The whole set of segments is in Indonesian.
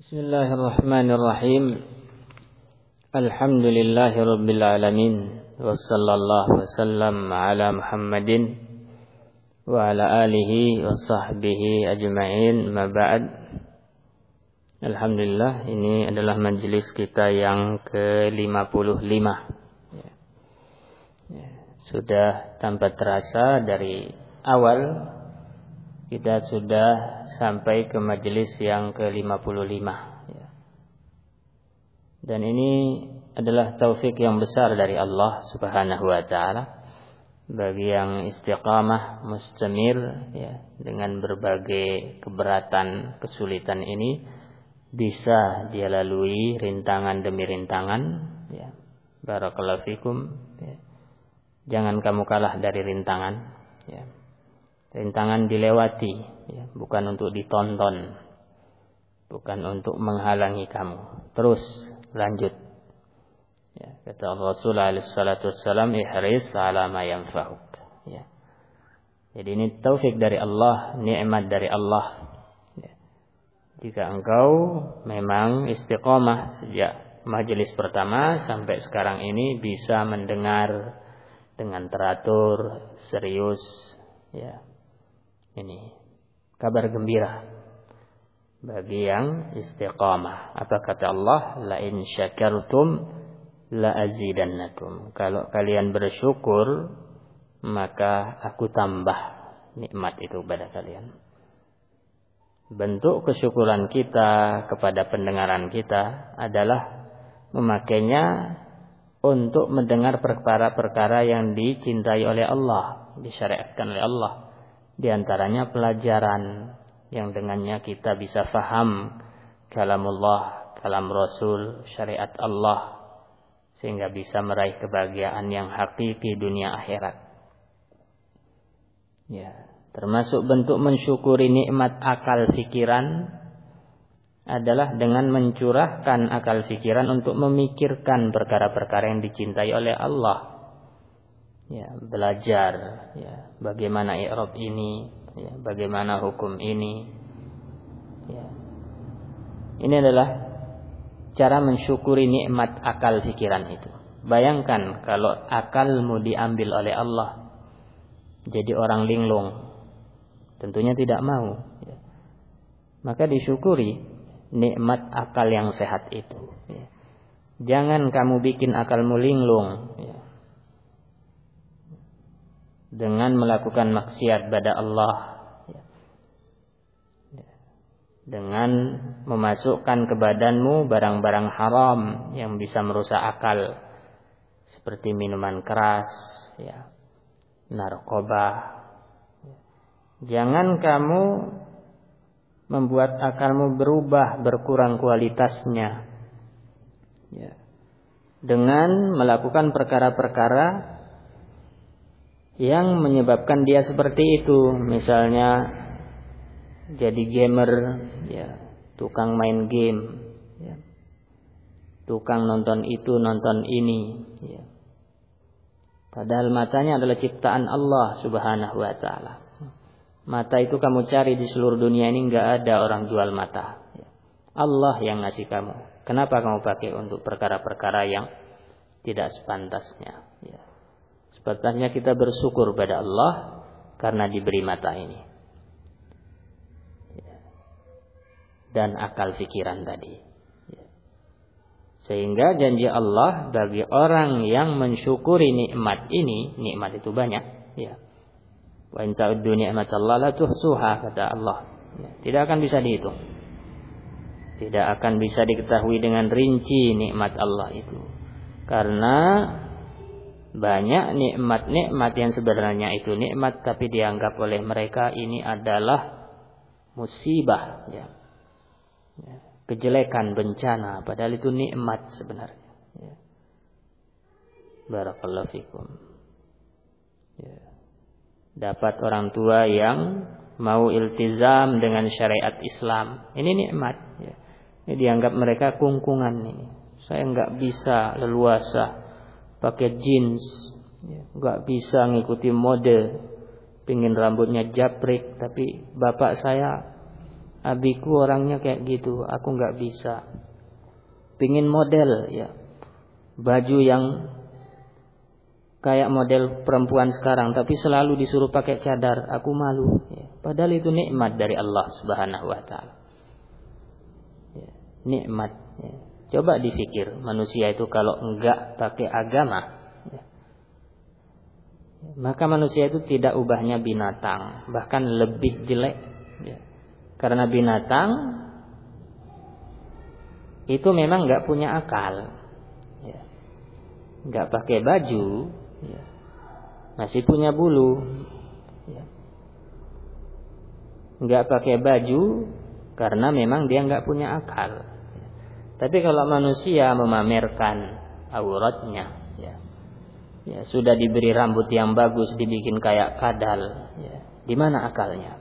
Bismillahirrahmanirrahim. Alhamdulillahirabbil alamin. Wassallallahu wasallam ala Muhammadin wa ala alihi wa sahbihi ajma'in. Ma ba'd. Alhamdulillah, ini adalah majelis kita yang ke-55. Sudah tanpa terasa dari awal kita sudah sampai ke majelis yang ke-55. Dan ini adalah taufik yang besar dari Allah Subhanahu wa taala bagi yang istiqamah mustamir dengan berbagai keberatan, kesulitan ini bisa dia lalui rintangan demi rintangan. Barakallahu fikum. Jangan kamu kalah dari rintangan. Rintangan dilewati, bukan untuk ditonton, bukan untuk menghalangi kamu. Terus lanjut. Kata Rasulullah SAW, ihris ala ma yanfa'uk. Jadi ini taufik dari Allah, nikmat dari Allah. Jika engkau memang istiqomah sejak majelis pertama sampai sekarang ini bisa mendengar dengan teratur, serius, ini kabar gembira bagi yang istiqamah. Apa kata Allah? La in syakartum la azidannakum. Kalau kalian bersyukur, maka aku tambah nikmat itu pada kalian. Bentuk kesyukuran kita kepada pendengaran kita adalah memakainya untuk mendengar perkara-perkara yang dicintai oleh Allah, disyariatkan oleh Allah. Di antaranya pelajaran yang dengannya kita bisa faham kalamullah, kalam Rasul, syariat Allah, sehingga bisa meraih kebahagiaan yang hakiki dunia akhirat. Termasuk bentuk mensyukuri nikmat akal fikiran adalah dengan mencurahkan akal fikiran untuk memikirkan perkara-perkara yang dicintai oleh Allah. Belajar bagaimana i'rab ini, bagaimana hukum ini. Ini adalah cara mensyukuri nikmat akal fikiran itu. Bayangkan kalau akalmu diambil oleh Allah, jadi orang linglung, tentunya tidak mau. Maka disyukuri nikmat akal yang sehat itu. Jangan kamu bikin akalmu linglung dengan melakukan maksiat pada Allah, dengan memasukkan ke badanmu barang-barang haram yang bisa merusak akal, seperti minuman keras, narkoba. Jangan kamu membuat akalmu berubah, berkurang kualitasnya, dengan melakukan perkara-perkara yang menyebabkan dia seperti itu. Misalnya jadi gamer, tukang main game, tukang nonton itu, nonton ini, padahal matanya adalah ciptaan Allah Subhanahu wa taala. Mata itu kamu cari di seluruh dunia ini, enggak ada orang jual mata. Allah yang ngasih kamu. Kenapa kamu pakai untuk perkara-perkara yang tidak sepantasnya? Sepantasnya kita bersyukur pada Allah karena diberi mata ini dan akal fikiran tadi. Sehingga janji Allah bagi orang yang mensyukuri nikmat ini, nikmat itu banyak. Wa in ta'uddu ni'matallahi la tuhsuha, kata Allah. Tidak akan bisa dihitung. Tidak akan bisa diketahui dengan rinci nikmat Allah itu. Karena banyak nikmat-nikmat yang sebenarnya itu nikmat, tapi dianggap oleh mereka ini adalah musibah, kejelekan, bencana, padahal itu nikmat sebenarnya. Barakallahu fikum. Dapat orang tua yang mau iltizam dengan syariat Islam, ini nikmat. Ini dianggap mereka kungkungan ini. Saya enggak bisa leluasa pakai jeans, enggak bisa ngikuti mode, pingin rambutnya japrik, tapi bapak saya abiku orangnya kayak gitu, aku nggak bisa. Pingin model ya, baju yang kayak model perempuan sekarang, tapi selalu disuruh pakai cadar, aku malu. Ya. Padahal itu nikmat dari Allah Subhanahu Wa Taala. Ya. Nikmat. Ya. Coba dipikir, manusia itu kalau enggak pakai agama, ya, maka manusia itu tidak ubahnya binatang, bahkan lebih jelek. Ya. Karena binatang itu memang enggak punya akal. Ya. Enggak pakai baju, ya, masih punya bulu, ya. Nggak pakai baju karena memang dia nggak punya akal. Ya. Tapi kalau manusia memamerkan auratnya, ya, ya sudah diberi rambut yang bagus, dibikin kayak kadal, ya, di mana akalnya?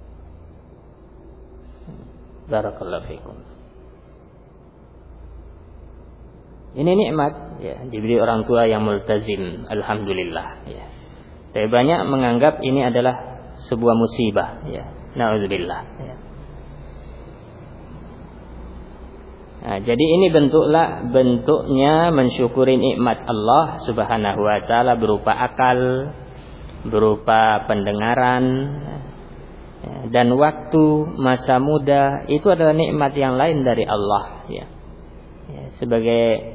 Barakallahu fikum. Ini nikmat, ya, diberi orang tua yang multazim, alhamdulillah. Ya. Tapi banyak menganggap ini adalah sebuah musibah, ya, na'udzubillah. Ya. Nah, jadi ini bentuknya mensyukuri nikmat Allah Subhanahu Wa Taala berupa akal, berupa pendengaran, ya, dan waktu masa muda itu adalah nikmat yang lain dari Allah. Ya. Ya, sebagai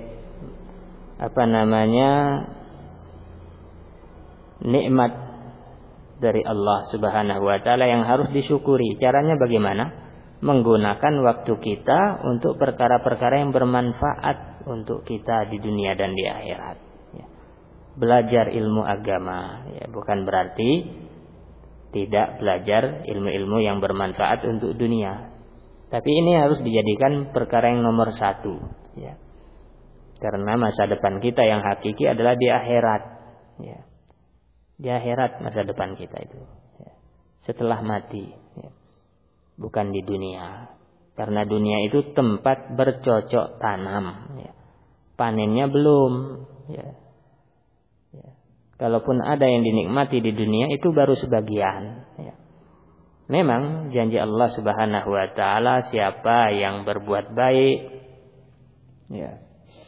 nikmat dari Allah Subhanahu Wa Taala yang harus disyukuri. Caranya bagaimana? Menggunakan waktu kita untuk perkara-perkara yang bermanfaat untuk kita di dunia dan di akhirat. Ya. Belajar ilmu agama, ya, bukan berarti tidak belajar ilmu-ilmu yang bermanfaat untuk dunia. Tapi ini harus dijadikan perkara yang nomor satu. Ya. Karena masa depan kita yang hakiki adalah di akhirat. Ya. Di akhirat masa depan kita itu. Ya. Setelah mati. Ya. Bukan di dunia. Karena dunia itu tempat bercocok tanam. Ya. Panennya belum. Ya. Ya. Kalaupun ada yang dinikmati di dunia itu baru sebagian. Ya. Memang janji Allah Subhanahu Wa Taala siapa yang berbuat baik. Ya.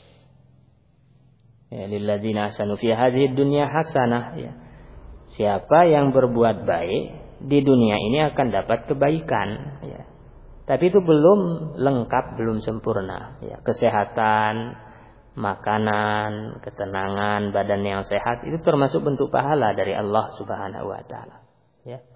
Ya, lilladzina ahsanu fi hadhihi dunya hasanah, ya. Siapa yang berbuat baik di dunia ini akan dapat kebaikan, ya. Tapi itu belum lengkap, belum sempurna, ya. Kesehatan, makanan, ketenangan, badan yang sehat itu termasuk bentuk pahala dari Allah Subhanahu Wa Taala, ya.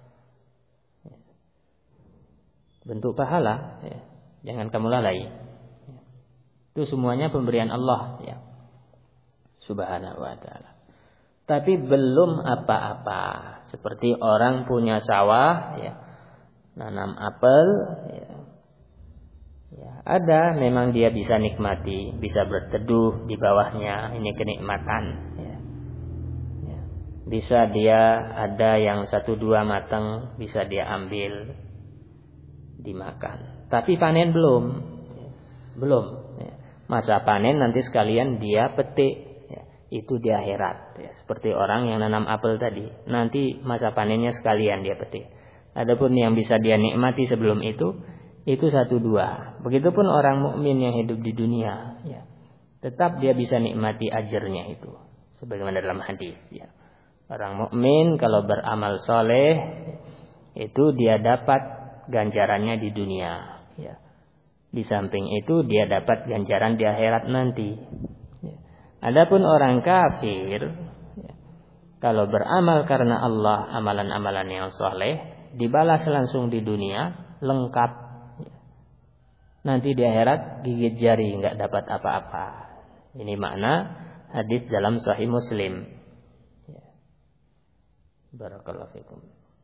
Bentuk pahala, ya. Jangan kamu lalai, ya. Itu semuanya pemberian Allah, ya, Subhanahu Wa Taala. Tapi belum apa-apa. Seperti orang punya sawah, ya, nanam apel, ya. Ya, ada memang dia bisa nikmati, bisa berteduh di bawahnya, ini kenikmatan. Ya. Ya. Bisa dia ada yang 1-2 matang, bisa dia ambil, dimakan. Tapi panen belum, ya. Belum. Ya. Masa panen nanti sekalian dia petik. Itu di akhirat, ya, seperti orang yang nanam apel tadi, nanti masa panennya sekalian dia petik. Adapun yang bisa dia nikmati sebelum itu 1-2. Begitupun orang mukmin yang hidup di dunia, ya, tetap dia bisa nikmati ajrnya itu, sebagaimana dalam hadis, ya. Orang mukmin kalau beramal soleh itu dia dapat ganjarannya di dunia, ya. Di samping itu dia dapat ganjaran di akhirat nanti. Adapun orang kafir, ya, kalau beramal karena Allah, amalan-amalan yang soleh, dibalas langsung di dunia, lengkap. Ya. Nanti di akhirat gigit jari, nggak dapat apa-apa. Ini makna hadis dalam Sahih Muslim. Ya. Barakallahu fikum.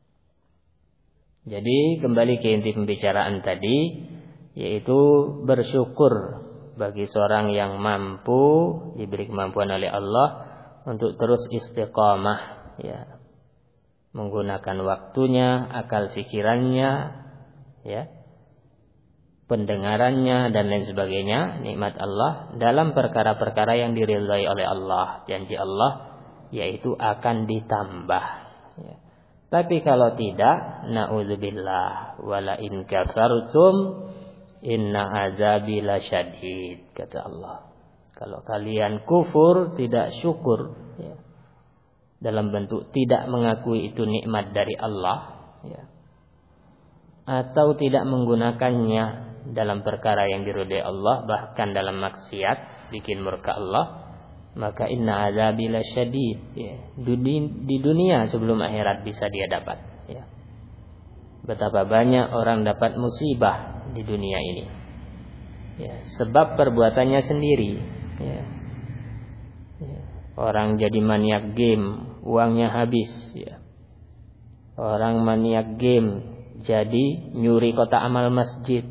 Jadi kembali ke inti pembicaraan tadi, yaitu bersyukur bagi seorang yang mampu diberi kemampuan oleh Allah untuk terus istiqamah, ya, menggunakan waktunya, akal pikirannya, ya, pendengarannya dan lain sebagainya, nikmat Allah dalam perkara-perkara yang diridhai oleh Allah. Janji Allah yaitu akan ditambah, ya. Tapi kalau tidak, na'udzubillah, wala in kafartum inna azabi lasyadid, kata Allah. Kalau kalian kufur, tidak syukur, ya, dalam bentuk tidak mengakui itu nikmat dari Allah, ya, atau tidak menggunakannya dalam perkara yang diridhai Allah, bahkan dalam maksiat bikin murka Allah, maka inna azabi lasyadid, ya. Di dunia sebelum akhirat bisa dia dapat, ya. Betapa banyak orang dapat musibah di dunia ini, ya, sebab perbuatannya sendiri, ya. Ya. Orang jadi maniak game, uangnya habis, ya. Orang maniak game jadi nyuri kotak amal masjid,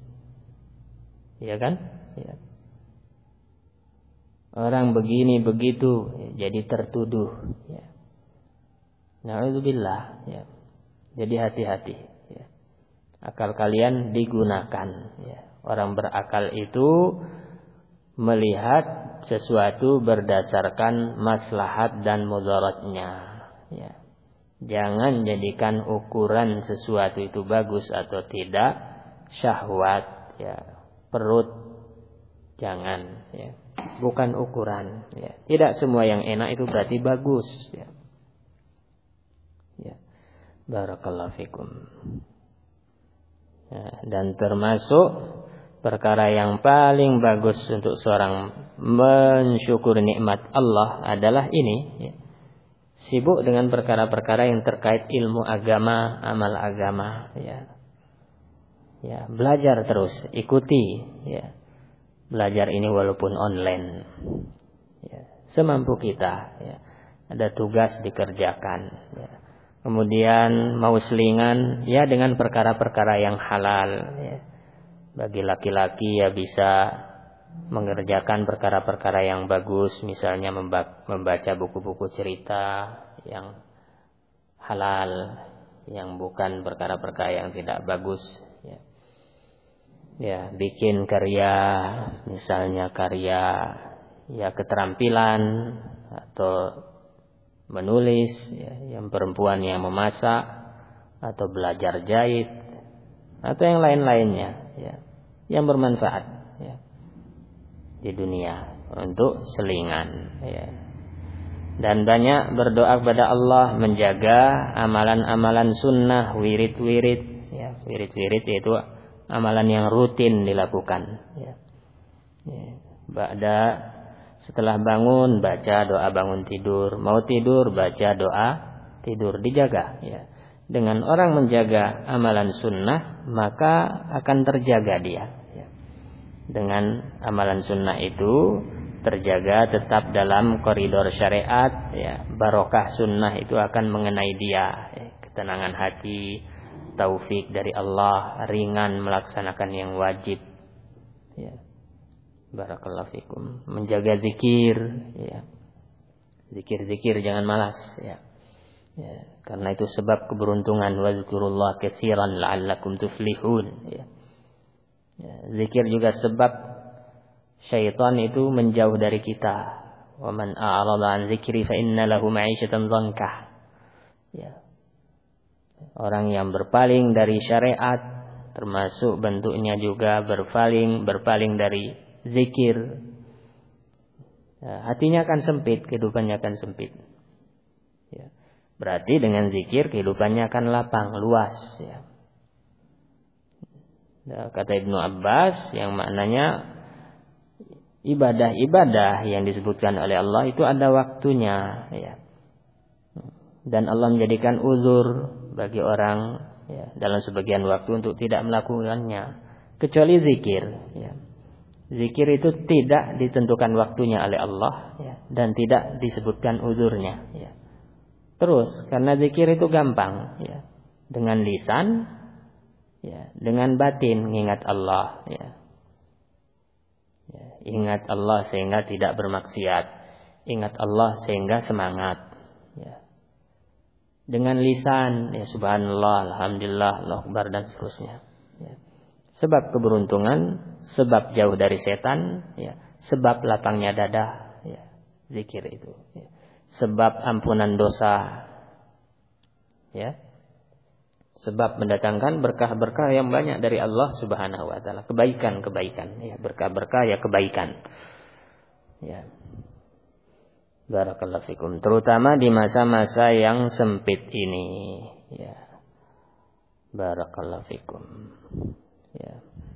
ya kan? Ya. Orang begini begitu, ya, jadi tertuduh, ya. Na'udzubillah, ya. Jadi hati-hati, ya. Akal kalian digunakan, ya. Orang berakal itu melihat sesuatu berdasarkan maslahat dan mudaratnya, ya. Jangan jadikan ukuran sesuatu itu bagus atau tidak syahwat, ya. Perut jangan, ya. Bukan ukuran, ya. Tidak semua yang enak itu berarti bagus, ya. Ya. Barakallahu fikum. Ya, dan termasuk perkara yang paling bagus untuk seorang mensyukuri nikmat Allah adalah ini, ya. Sibuk dengan perkara-perkara yang terkait ilmu agama, amal agama, ya. Ya, belajar terus, ikuti, ya. Belajar ini walaupun online, ya. Semampu kita, ya. Ada tugas dikerjakan, ya. Kemudian mau selingan, ya, dengan perkara-perkara yang halal, ya. Bagi laki-laki ya bisa mengerjakan perkara-perkara yang bagus, misalnya membaca buku-buku cerita yang halal, yang bukan perkara-perkara yang tidak bagus, ya. Ya, bikin karya, misalnya karya, ya, keterampilan atau menulis, ya, yang perempuan yang memasak atau belajar jahit atau yang lain-lainnya, ya, yang bermanfaat, ya, di dunia untuk selingan, ya. Dan banyak berdoa kepada Allah menjaga amalan-amalan sunnah, wirid-wirid, ya. Wirid-wirid yaitu amalan yang rutin dilakukan, ya. Ya. Setelah bangun baca doa bangun tidur, mau tidur baca doa tidur, dijaga, ya. Dengan orang menjaga amalan sunnah maka akan terjaga dia, ya. Dengan amalan sunnah itu terjaga tetap dalam koridor syariat, ya. Barokah sunnah itu akan mengenai dia, ya. Ketenangan hati, taufik dari Allah, ringan melaksanakan yang wajib, ya. Barakallahu fikum. Menjaga zikir, ya. Zikir-zikir jangan malas, ya. Ya, karena itu sebab keberuntungan. Wazkurullah katsiran la'allakum tuflihun, ya. Ya, zikir juga sebab syaitan itu menjauh dari kita. Wa man a'rada 'an dzikri fa inna lahu ma'isyatan dhankah. Ya. Orang yang berpaling dari syariat termasuk bentuknya juga berpaling dari zikir, ya, hatinya akan sempit, kehidupannya akan sempit, ya. Berarti dengan zikir kehidupannya akan lapang, luas, ya. Ya, kata Ibnu Abbas yang maknanya ibadah-ibadah yang disebutkan oleh Allah itu ada waktunya, ya. Dan Allah menjadikan uzur bagi orang, ya, dalam sebagian waktu untuk tidak melakukannya, kecuali zikir, ya. Zikir itu tidak ditentukan waktunya oleh Allah, ya, dan tidak disebutkan uzurnya, ya. Terus karena zikir itu gampang, ya, dengan lisan, ya, dengan batin mengingat Allah, ya. Ya, ingat Allah sehingga tidak bermaksiat, ingat Allah sehingga semangat, ya. Dengan lisan, ya, subhanallah, alhamdulillah, Allahu akbar dan seterusnya, ya. Sebab keberuntungan, sebab jauh dari setan, ya. Sebab lapangnya dada, ya, zikir itu, ya. Sebab ampunan dosa, Ya. Sebab mendatangkan berkah-berkah yang banyak dari Allah Subhanahu wa taala, kebaikan-kebaikan, ya, berkah-berkah ya kebaikan. Ya. Barakallahu fikum, terutama di masa-masa yang sempit ini, ya. Barakallahu fikum. Ya.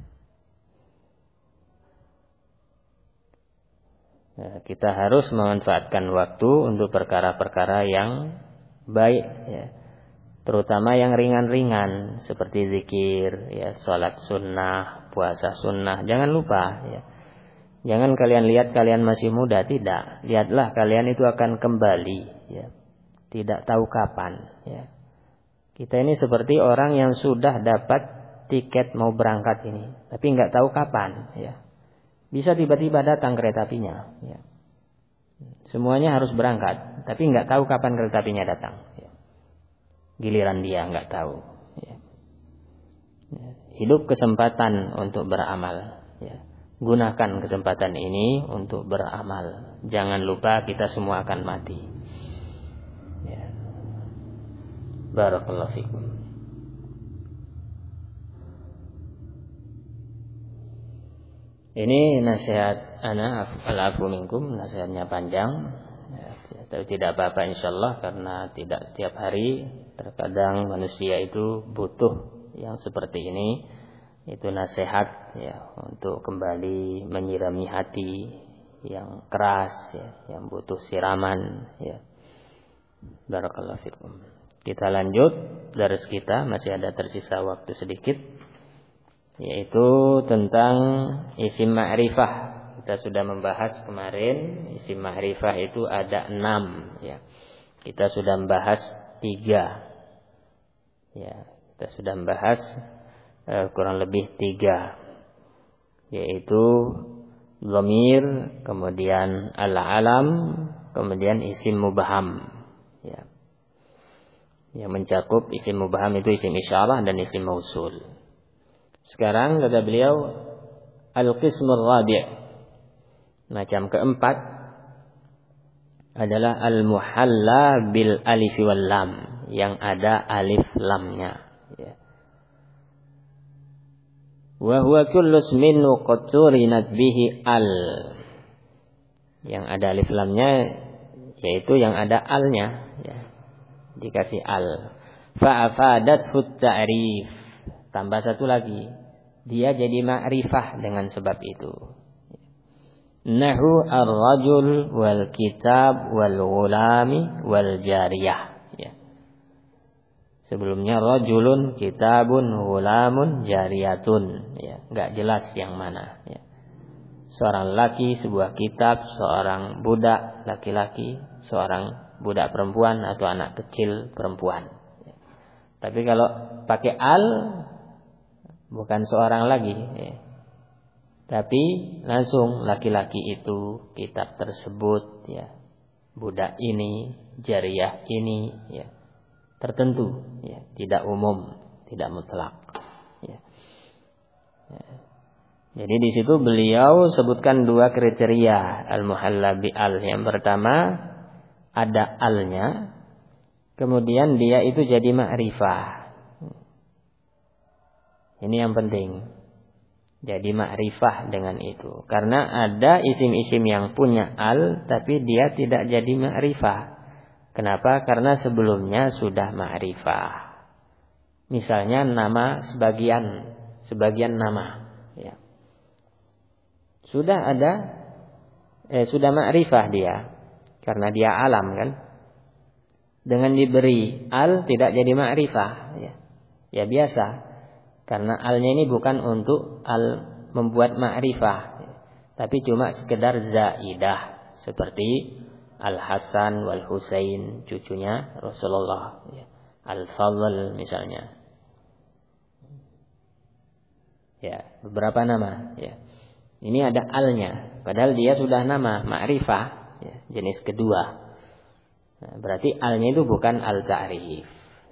Ya, kita harus memanfaatkan waktu untuk perkara-perkara yang baik, ya. Terutama yang ringan-ringan seperti zikir, ya, salat sunnah, puasa sunnah. Jangan lupa, ya. Jangan kalian lihat kalian masih muda, tidak. Lihatlah kalian itu akan kembali, ya. Tidak tahu kapan, ya. Kita ini seperti orang yang sudah dapat tiket mau berangkat ini, tapi nggak tahu kapan, ya. Bisa tiba-tiba datang kereta apinya, ya. Semuanya harus berangkat, tapi nggak tahu kapan kereta apinya datang, ya. Giliran dia nggak tahu, ya. Ya. Hidup kesempatan untuk beramal, ya. Gunakan kesempatan ini untuk beramal. Jangan lupa kita semua akan mati, ya. Barakallahu fikum. Ini nasihat ana al-afu minkum, nasihatnya panjang, ya, tapi tidak apa-apa insyaallah, karena tidak setiap hari, terkadang manusia itu butuh yang seperti ini. Itu nasihat, ya, untuk kembali menyirami hati yang keras, ya, yang butuh siraman, ya. Barakallahu fikum. Kita lanjut dari kita, masih ada tersisa waktu sedikit, yaitu tentang isim ma'rifah. Kita sudah membahas kemarin isim ma'rifah itu ada 6, ya. Kita sudah membahas 3, ya. Kita sudah membahas kurang lebih 3, yaitu dhamir, kemudian al-alam, kemudian isim mubham, ya. Yang mencakup isim mubham itu isim isyarah dan isim mausul. Sekarang kata beliau al-qismul rabi', macam keempat adalah al-muhalla bil alif wal lam, yang ada alif lamnya, ya. Wa huwa kullu ismin qad turinat bihi al, yang ada alif lamnya yaitu yang ada alnya, ya. Dikasih al. Fa afadathu ta'rif, tambah satu lagi, dia jadi ma'rifah dengan sebab itu. Nahu ar-rajul wal kitab wal ghulami wal jariyah, ya. Sebelumnya rajulun, kitabun, ghulamun, jariyatun, ya. Enggak jelas yang mana, ya. Seorang laki, sebuah kitab, seorang budak laki-laki, seorang budak perempuan atau anak kecil perempuan, ya. Tapi kalau pakai al, bukan seorang lagi, ya. Tapi langsung laki-laki itu, kitab tersebut, ya, budak ini, jariyah ini, ya, tertentu, ya, tidak umum, tidak mutlak, ya. Ya. Jadi di situ beliau sebutkan 2 kriteria al-muhalla bi al. Yang pertama ada alnya, kemudian dia itu jadi ma'rifah. Ini yang penting. Jadi ma'rifah dengan itu. Karena ada isim-isim yang punya al, tapi dia tidak jadi ma'rifah. Kenapa? Karena sebelumnya sudah ma'rifah. Misalnya nama sebagian nama, ya. Sudah ada, sudah ma'rifah dia, karena dia alam kan. Dengan diberi al tidak jadi ma'rifah, ya. Ya biasa. Karena alnya ini bukan untuk al membuat ma'rifah, tapi cuma sekedar zaidah, seperti Al-Hasan wal Husain, cucunya Rasulullah, ya. Al-Fadl misalnya, ya, beberapa nama, ya. Ini ada alnya, padahal dia sudah nama ma'rifah, ya, jenis kedua. Nah, berarti alnya itu bukan al-ta'rif.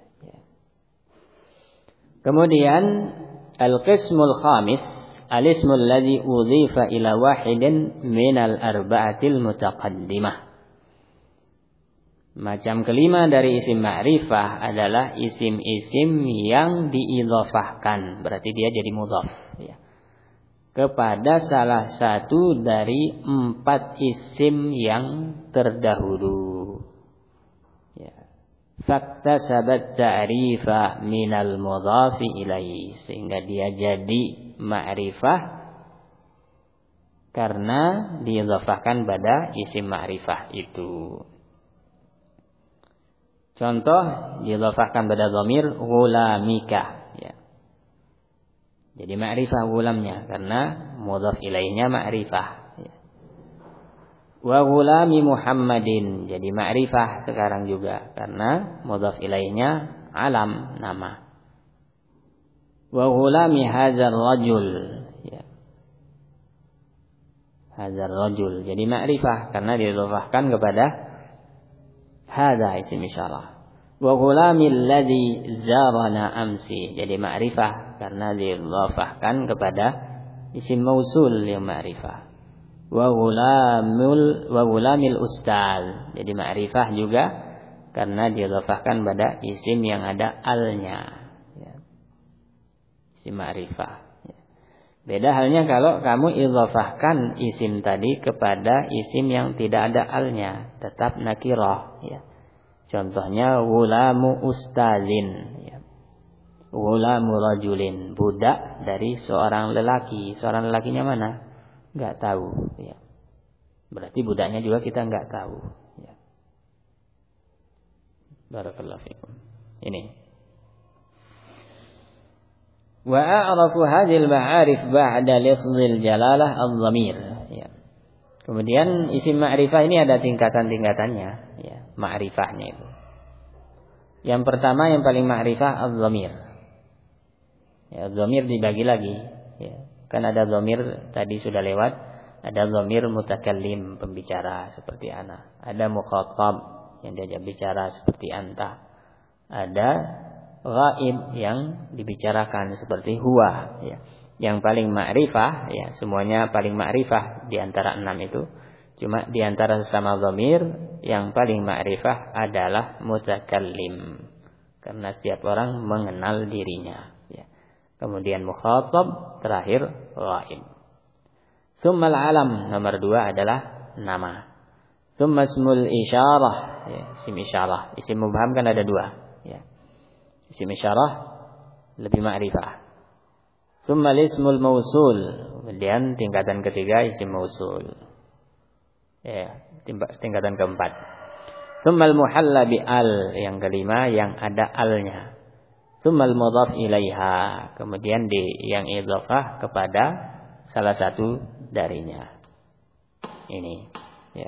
Kemudian al-qismul khamis, al-ismul ladzi udhifa ila wahidin minal arba'atil mutaqaddimah. Macam kelima dari isim ma'rifah adalah isim-isim yang diidhofahkan, berarti dia jadi mudhaf, ya, kepada salah satu dari 4 isim yang terdahulu. Ya. Faktasabat ta'rifa minal mudhafi ilaihi, sehingga dia jadi ma'rifah karena diidhofahkan pada isim ma'rifah itu. Contoh, diidhofahkan pada dhamir ghulamika, ya. Jadi ma'rifah gulamnya karena mudhaf ilaihnya ma'rifah, ya. Wa ghulami Muhammadin, jadi ma'rifah sekarang juga karena mudhaf ilaihnya alam, nama. Wa ghulami hadzal rajul, ya. Hadzal rajul jadi ma'rifah karena diidhofahkan kepada hadza isim isyarah. Wa ghulamil ladzi zarana amsi, jadi ma'rifah karena diidhafahkan kepada isim mausul yang ma'rifah. Wa ghulamil ustaz, jadi ma'rifah juga karena diidhafahkan pada isim yang ada alnya, ya. Isim ma'rifah. Beda halnya kalau kamu idhafahkan isim tadi kepada isim yang tidak ada alnya, tetap nakirah, ya. Contohnya ghulamu ustazin, ya. Ghulamu rajulin, budak dari seorang lelaki. Seorang lelakinya mana? Enggak tahu, ya. Berarti budaknya juga kita enggak tahu, ya. Barakallahu fikum. Ini. Wa a'rafu hadhil ma'arif ba'da lafzil jalalah adh-dhamir, ya. Kemudian isim ma'rifah ini ada tingkatan-tingkatannya, ya, ma'rifahnya itu. Yang pertama yang paling ma'rifah adh-dhamir. Ya, dhamir dibagi lagi, ya. Kan ada dhamir tadi sudah lewat, ada dhamir mutakallim, pembicara seperti ana. Ada mukhatab yang diajak bicara seperti anta. Ada ghaib yang dibicarakan seperti huwa, ya. Yang paling ma'rifah, ya, semuanya paling ma'rifah di antara 6 itu. Cuma di antara sesama dhamir yang paling ma'rifah adalah mutakallim, karena setiap orang mengenal dirinya, ya. Kemudian mukhatab, terakhir ghaib. Tsummal alam, nomor 2 adalah nama. Tsumma ismul isyarah, ya, isim isyarah. Isim mubham kan ada 2, ya. Isim isyarah lebih ma'rifah. Tsumma ismul mausul, kemudian tingkatan ketiga isim mausul. Ya, tingkatan keempat. Tsumma al-muhalla bi al, yang kelima yang ada alnya. Tsumma al-mudhaf ilaiha, kemudian yang idhofah kepada salah satu darinya. Ini, ya.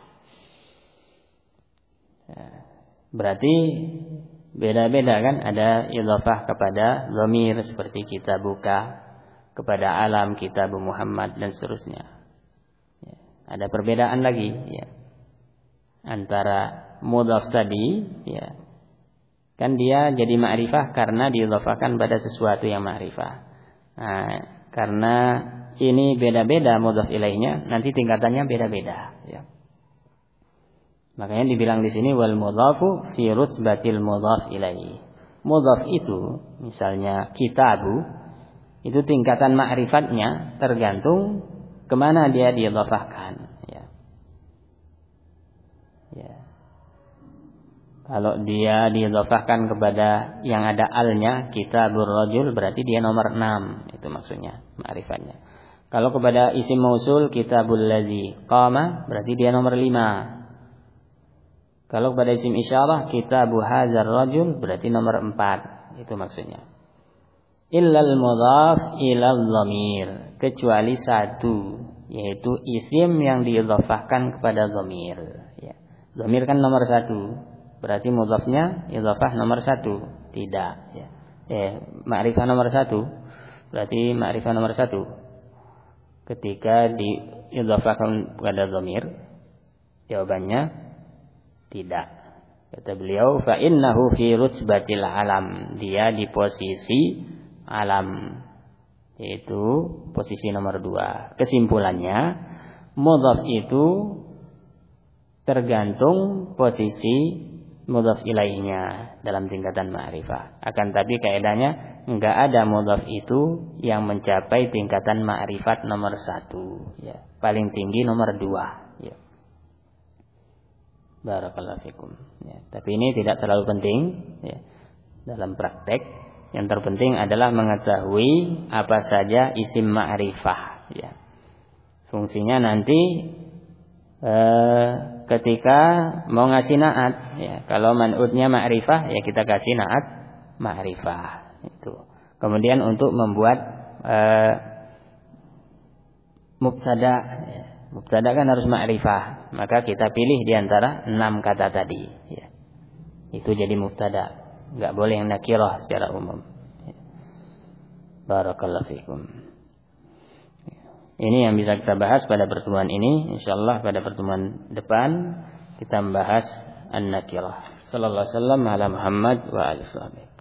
Berarti beda-beda kan, ada idhofah kepada dhamir seperti kitabuka, kepada alam kitabu Muhammad dan seterusnya. Ya. Ada perbedaan lagi, ya, antara mudhaf tadi, ya, kan dia jadi ma'rifah karena diidhofahkan pada sesuatu yang ma'rifah. Nah, karena ini beda-beda mudhaf ilaihnya, nanti tingkatannya beda-beda, ya. Makanya dibilang di sini wal mudhafu fi rutbatil mudhaf ilaihi. Mudhaf itu, misalnya kitabu, itu tingkatan ma'rifatnya tergantung kemana dia diidhafahkan, ya. Ya. Kalau dia diidhafahkan kepada yang ada alnya, kitabur rajul, berarti dia nomor 6, itu maksudnya ma'rifatnya. Kalau kepada isim mausul kitabul ladzi qama, berarti dia nomor 5. Kalau pada isim isyarah kitabu hadzal rajul, berarti nomor 4, itu maksudnya. Illal mudhaf ilal dhamir, kecuali satu, yaitu isim yang diidhafahkan kepada dhamir, ya. Dhamir kan nomor 1, berarti mudhafnya idhafah nomor 1, tidak, ya. Ma'rifah nomor 1, berarti ma'rifah nomor 1 ketika diidhafahkan kepada dhamir, jawabannya tidak. Kata beliau, fa innahu fi rutbatil alam, dia di posisi alam, yaitu posisi nomor 2. Kesimpulannya, mudhaf itu tergantung posisi mudhaf ilaihnya dalam tingkatan ma'rifah. Akan tapi kaidahnya enggak ada mudhaf itu yang mencapai tingkatan ma'rifat nomor 1, ya. Paling tinggi nomor 2, ya. Barakallahu fikum, ya. Tapi ini tidak terlalu penting, ya. Dalam praktek yang terpenting adalah mengetahui apa saja isim ma'rifah, ya. Fungsinya nanti ketika mau ngasih na'at, ya, kalau man'utnya ma'rifah, ya kita kasih na'at ma'rifah itu. Kemudian untuk membuat mubtada, ya. Mubtada kan harus ma'rifah, maka kita pilih di antara 6 kata tadi, ya. Itu jadi mubtada, enggak boleh yang nakirah secara umum, ya. Barakallahu fikum. Ini yang bisa kita bahas pada pertemuan ini. InsyaAllah pada pertemuan depan kita membahas an-nakirah. Sallallahu alaihi wasallam ala Muhammad wa alihi wasallam.